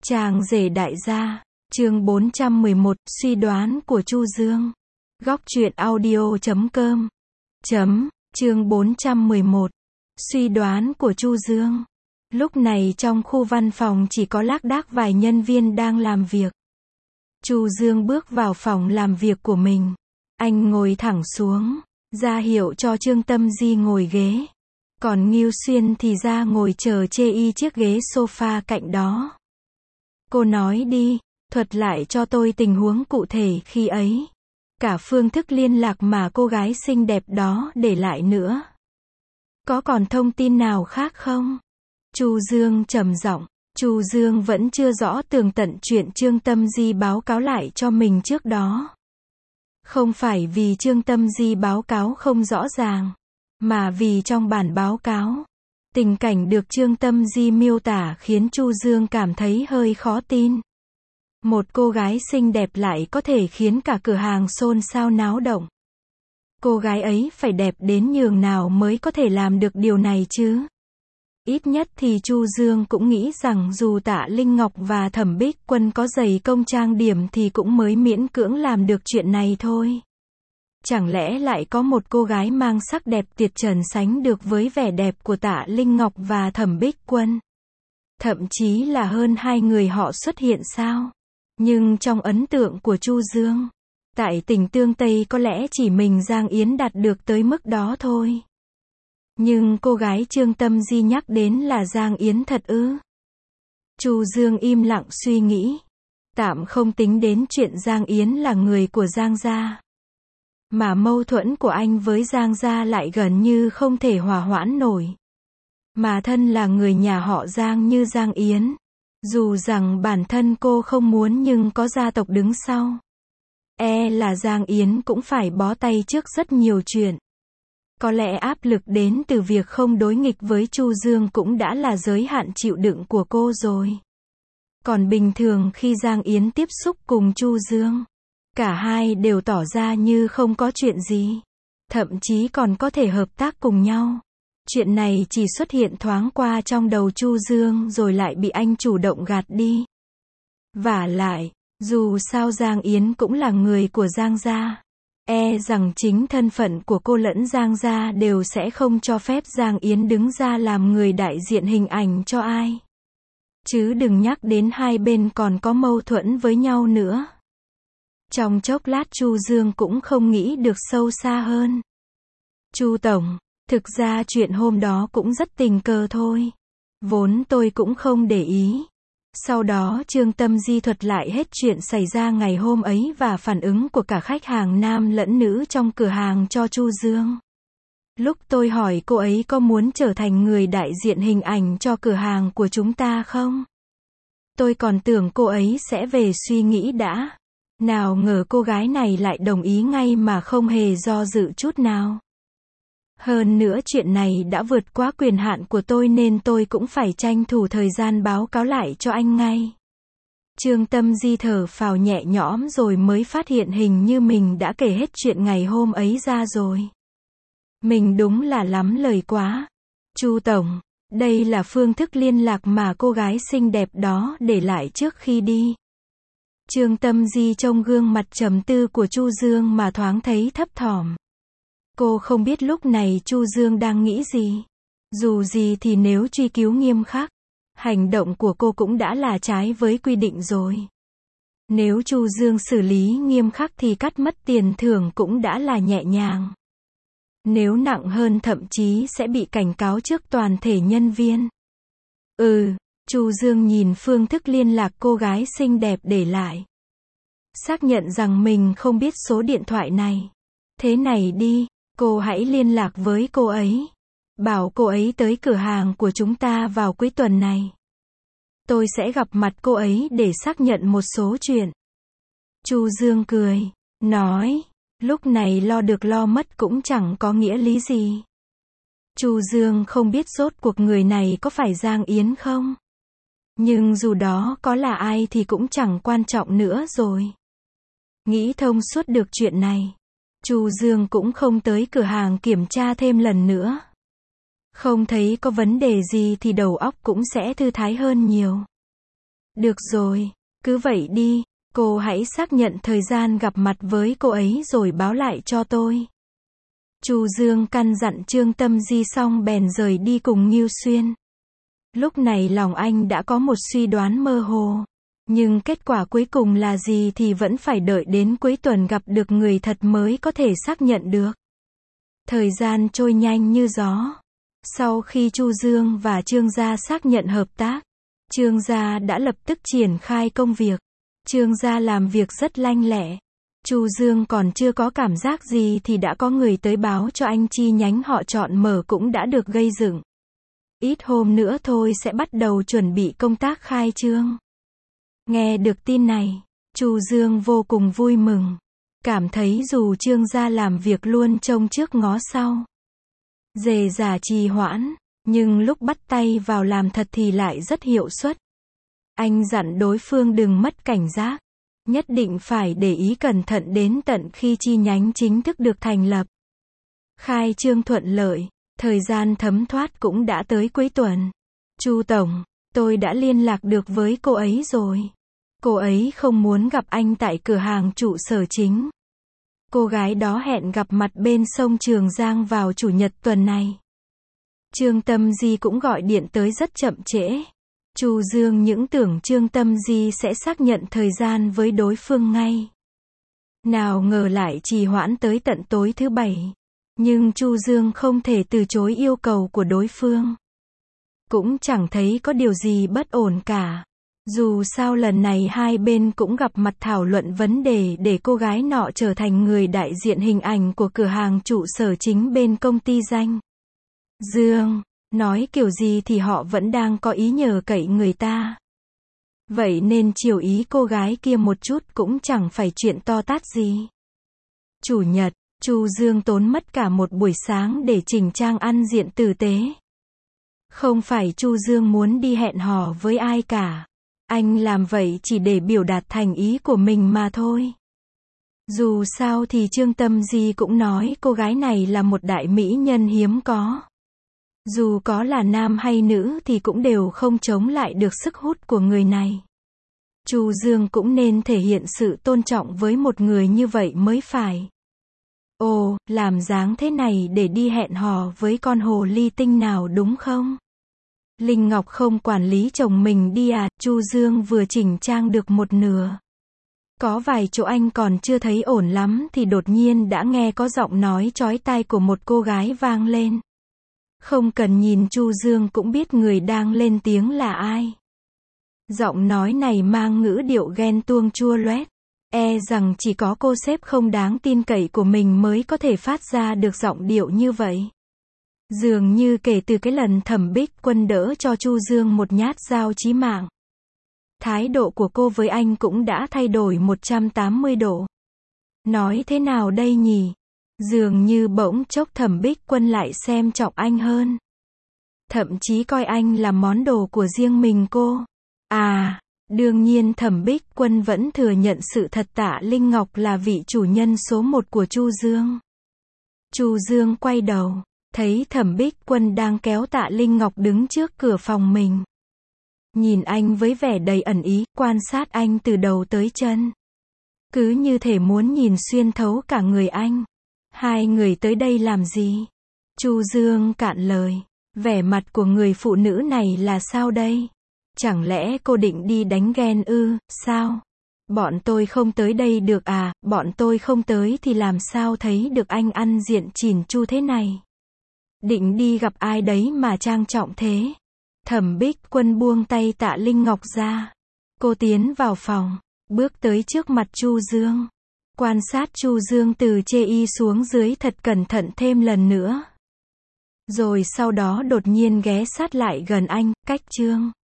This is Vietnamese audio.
Chàng rể đại gia, chương 411, suy đoán của Chu Dương. Góc truyện audio.com. Chương 411. Suy đoán của Chu Dương. Lúc này trong khu văn phòng chỉ có lác đác vài nhân viên đang làm việc. Chu Dương bước vào phòng làm việc của mình. Anh ngồi thẳng xuống, ra hiệu cho Trương Tâm Di ngồi ghế. Còn Ngưu Xuyên thì ra ngồi chờ chê y chiếc ghế sofa cạnh đó. Cô nói đi, thuật lại cho tôi tình huống cụ thể khi ấy. Cả phương thức liên lạc mà cô gái xinh đẹp đó để lại nữa. Có còn thông tin nào khác không? Chu Dương trầm giọng. Chu Dương vẫn chưa rõ tường tận chuyện Trương Tâm Di báo cáo lại cho mình trước đó. Không phải vì Trương Tâm Di báo cáo không rõ ràng, mà vì trong bản báo cáo, tình cảnh được Trương Tâm Di miêu tả khiến Chu Dương cảm thấy hơi khó tin. Một cô gái xinh đẹp lại có thể khiến cả cửa hàng xôn xao náo động. Cô gái ấy phải đẹp đến nhường nào mới có thể làm được điều này chứ? Ít nhất thì Chu Dương cũng nghĩ rằng dù Tạ Linh Ngọc và Thẩm Bích Quân có dày công trang điểm thì cũng mới miễn cưỡng làm được chuyện này thôi. Chẳng lẽ lại có một cô gái mang sắc đẹp tuyệt trần sánh được với vẻ đẹp của Tạ Linh Ngọc và Thẩm Bích Quân? Thậm chí là hơn hai người họ xuất hiện sao? Nhưng trong ấn tượng của Chu Dương, tại tỉnh Tương Tây có lẽ chỉ mình Giang Yến đạt được tới mức đó thôi. Nhưng cô gái Trương Tâm Di nhắc đến là Giang Yến thật ư? Chu Dương im lặng suy nghĩ. Tạm không tính đến chuyện Giang Yến là người của Giang gia. Mà mâu thuẫn của anh với Giang gia lại gần như không thể hòa hoãn nổi. Mà thân là người nhà họ Giang như Giang Yến. Dù rằng bản thân cô không muốn nhưng có gia tộc đứng sau. Là Giang Yến cũng phải bó tay trước rất nhiều chuyện. Có lẽ áp lực đến từ việc không đối nghịch với Chu Dương cũng đã là giới hạn chịu đựng của cô rồi. Còn bình thường khi Giang Yến tiếp xúc cùng Chu Dương, cả hai đều tỏ ra như không có chuyện gì. Thậm chí còn có thể hợp tác cùng nhau. Chuyện này chỉ xuất hiện thoáng qua trong đầu Chu Dương rồi lại bị anh chủ động gạt đi. Vả lại, dù sao Giang Yến cũng là người của Giang gia. Rằng chính thân phận của cô lẫn Giang gia đều sẽ không cho phép Giang Yến đứng ra làm người đại diện hình ảnh cho ai. Chứ đừng nhắc đến hai bên còn có mâu thuẫn với nhau nữa. Trong chốc lát Chu Dương cũng không nghĩ được sâu xa hơn. Chu tổng, thực ra chuyện hôm đó cũng rất tình cờ thôi. Vốn tôi cũng không để ý. Sau đó Trương Tâm Di thuật lại hết chuyện xảy ra ngày hôm ấy và phản ứng của cả khách hàng nam lẫn nữ trong cửa hàng cho Chu Dương. Lúc tôi hỏi cô ấy có muốn trở thành người đại diện hình ảnh cho cửa hàng của chúng ta không? Tôi còn tưởng cô ấy sẽ về suy nghĩ đã. Nào ngờ cô gái này lại đồng ý ngay mà không hề do dự chút nào. Hơn nữa chuyện này đã vượt quá quyền hạn của tôi nên tôi cũng phải tranh thủ thời gian báo cáo lại cho anh ngay. Trương Tâm Di thở phào nhẹ nhõm rồi mới phát hiện hình như mình đã kể hết chuyện ngày hôm ấy ra rồi. Mình đúng là lắm lời quá. Chu tổng, đây là phương thức liên lạc mà cô gái xinh đẹp đó để lại trước khi đi. Trương Tâm Di trông gương mặt trầm tư của Chu Dương mà thoáng thấy thấp thỏm. Cô không biết lúc này Chu Dương đang nghĩ gì. Dù gì thì nếu truy cứu nghiêm khắc, hành động của cô cũng đã là trái với quy định rồi. Nếu Chu Dương xử lý nghiêm khắc thì cắt mất tiền thưởng cũng đã là nhẹ nhàng. Nếu nặng hơn thậm chí sẽ bị cảnh cáo trước toàn thể nhân viên. Chu Dương nhìn phương thức liên lạc cô gái xinh đẹp để lại. Xác nhận rằng mình không biết số điện thoại này. Thế này đi. Cô hãy liên lạc với cô ấy. Bảo cô ấy tới cửa hàng của chúng ta vào cuối tuần này. Tôi sẽ gặp mặt cô ấy để xác nhận một số chuyện. Chu Dương cười, nói, lúc này lo được lo mất cũng chẳng có nghĩa lý gì. Chu Dương không biết rốt cuộc người này có phải Giang Yến không. Nhưng dù đó có là ai thì cũng chẳng quan trọng nữa rồi. Nghĩ thông suốt được chuyện này. Chu Dương cũng không tới cửa hàng kiểm tra thêm lần nữa. Không thấy có vấn đề gì thì đầu óc cũng sẽ thư thái hơn nhiều. Được rồi, cứ vậy đi, cô hãy xác nhận thời gian gặp mặt với cô ấy rồi báo lại cho tôi. Chu Dương căn dặn Trương Tâm Di xong bèn rời đi cùng Ngưu Xuyên. Lúc này lòng anh đã có một suy đoán mơ hồ. Nhưng kết quả cuối cùng là gì thì vẫn phải đợi đến cuối tuần gặp được người thật mới có thể xác nhận được. Thời gian trôi nhanh như gió. Sau khi Chu Dương và Trương gia xác nhận hợp tác, Trương gia đã lập tức triển khai công việc. Trương gia làm việc rất lanh lẹ. Chu Dương còn chưa có cảm giác gì thì đã có người tới báo cho anh chi nhánh họ chọn mở cũng đã được gây dựng. Ít hôm nữa thôi sẽ bắt đầu chuẩn bị công tác khai trương. Nghe được tin này, Chu Dương vô cùng vui mừng. Cảm thấy dù Trương gia làm việc luôn trông trước ngó sau, dề dả trì hoãn, nhưng lúc bắt tay vào làm thật thì lại rất hiệu suất. Anh dặn đối phương đừng mất cảnh giác, nhất định phải để ý cẩn thận đến tận khi chi nhánh chính thức được thành lập. Khai trương thuận lợi, thời gian thấm thoát cũng đã tới cuối tuần. Chu tổng, tôi đã liên lạc được với cô ấy rồi. Cô ấy không muốn gặp anh tại cửa hàng trụ sở chính. Cô gái đó hẹn gặp mặt bên sông Trường Giang vào chủ nhật tuần này. Trương Tâm Di cũng gọi điện tới rất chậm trễ. Chu Dương những tưởng Trương Tâm Di sẽ xác nhận thời gian với đối phương ngay. Nào ngờ lại trì hoãn tới tận tối thứ Bảy. Nhưng Chu Dương không thể từ chối yêu cầu của đối phương. Cũng chẳng thấy có điều gì bất ổn cả. Dù sao lần này hai bên cũng gặp mặt thảo luận vấn đề để cô gái nọ trở thành người đại diện hình ảnh của cửa hàng trụ sở chính bên công ty danh. Dương, nói kiểu gì thì họ vẫn đang có ý nhờ cậy người ta. Vậy nên chiều ý cô gái kia một chút cũng chẳng phải chuyện to tát gì. Chủ nhật, Chu Dương tốn mất cả một buổi sáng để chỉnh trang ăn diện tử tế. Không phải Chu Dương muốn đi hẹn hò với ai cả. Anh làm vậy chỉ để biểu đạt thành ý của mình mà thôi. Dù sao thì Trương Tâm Di cũng nói cô gái này là một đại mỹ nhân hiếm có. Dù có là nam hay nữ thì cũng đều không chống lại được sức hút của người này. Chu Dương cũng nên thể hiện sự tôn trọng với một người như vậy mới phải. Ồ, làm dáng thế này để đi hẹn hò với con hồ ly tinh nào đúng không? Linh Ngọc không quản lý chồng mình đi à? Chu Dương vừa chỉnh trang được một nửa. Có vài chỗ anh còn chưa thấy ổn lắm thì đột nhiên đã nghe có giọng nói chói tai của một cô gái vang lên. Không cần nhìn Chu Dương cũng biết người đang lên tiếng là ai. Giọng nói này mang ngữ điệu ghen tuông chua loét. E rằng chỉ có cô sếp không đáng tin cậy của mình mới có thể phát ra được giọng điệu như vậy. Dường như kể từ cái lần Thẩm Bích Quân đỡ cho Chu Dương một nhát dao chí mạng, thái độ của cô với anh cũng đã thay đổi 180 độ. Nói thế nào đây nhỉ? Dường như bỗng chốc Thẩm Bích Quân lại xem trọng anh hơn. Thậm chí coi anh là món đồ của riêng mình cô. À, đương nhiên Thẩm Bích Quân vẫn thừa nhận sự thật Tạ Linh Ngọc là vị chủ nhân số 1 của Chu Dương. Chu Dương quay đầu, thấy Thẩm Bích Quân đang kéo Tạ Linh Ngọc đứng trước cửa phòng mình. Nhìn anh với vẻ đầy ẩn ý, quan sát anh từ đầu tới chân. Cứ như thể muốn nhìn xuyên thấu cả người anh. Hai người tới đây làm gì? Chu Dương cạn lời. Vẻ mặt của người phụ nữ này là sao đây? Chẳng lẽ cô định đi đánh ghen ư, sao? Bọn tôi không tới đây được à? Bọn tôi không tới thì làm sao thấy được anh ăn diện chỉn chu thế này? Định đi gặp ai đấy mà trang trọng thế? Thẩm Bích Quân buông tay Tạ Linh Ngọc ra. Cô tiến vào phòng, bước tới trước mặt Chu Dương. Quan sát Chu Dương từ chê y xuống dưới thật cẩn thận thêm lần nữa. Rồi sau đó đột nhiên ghé sát lại gần anh, cách Trương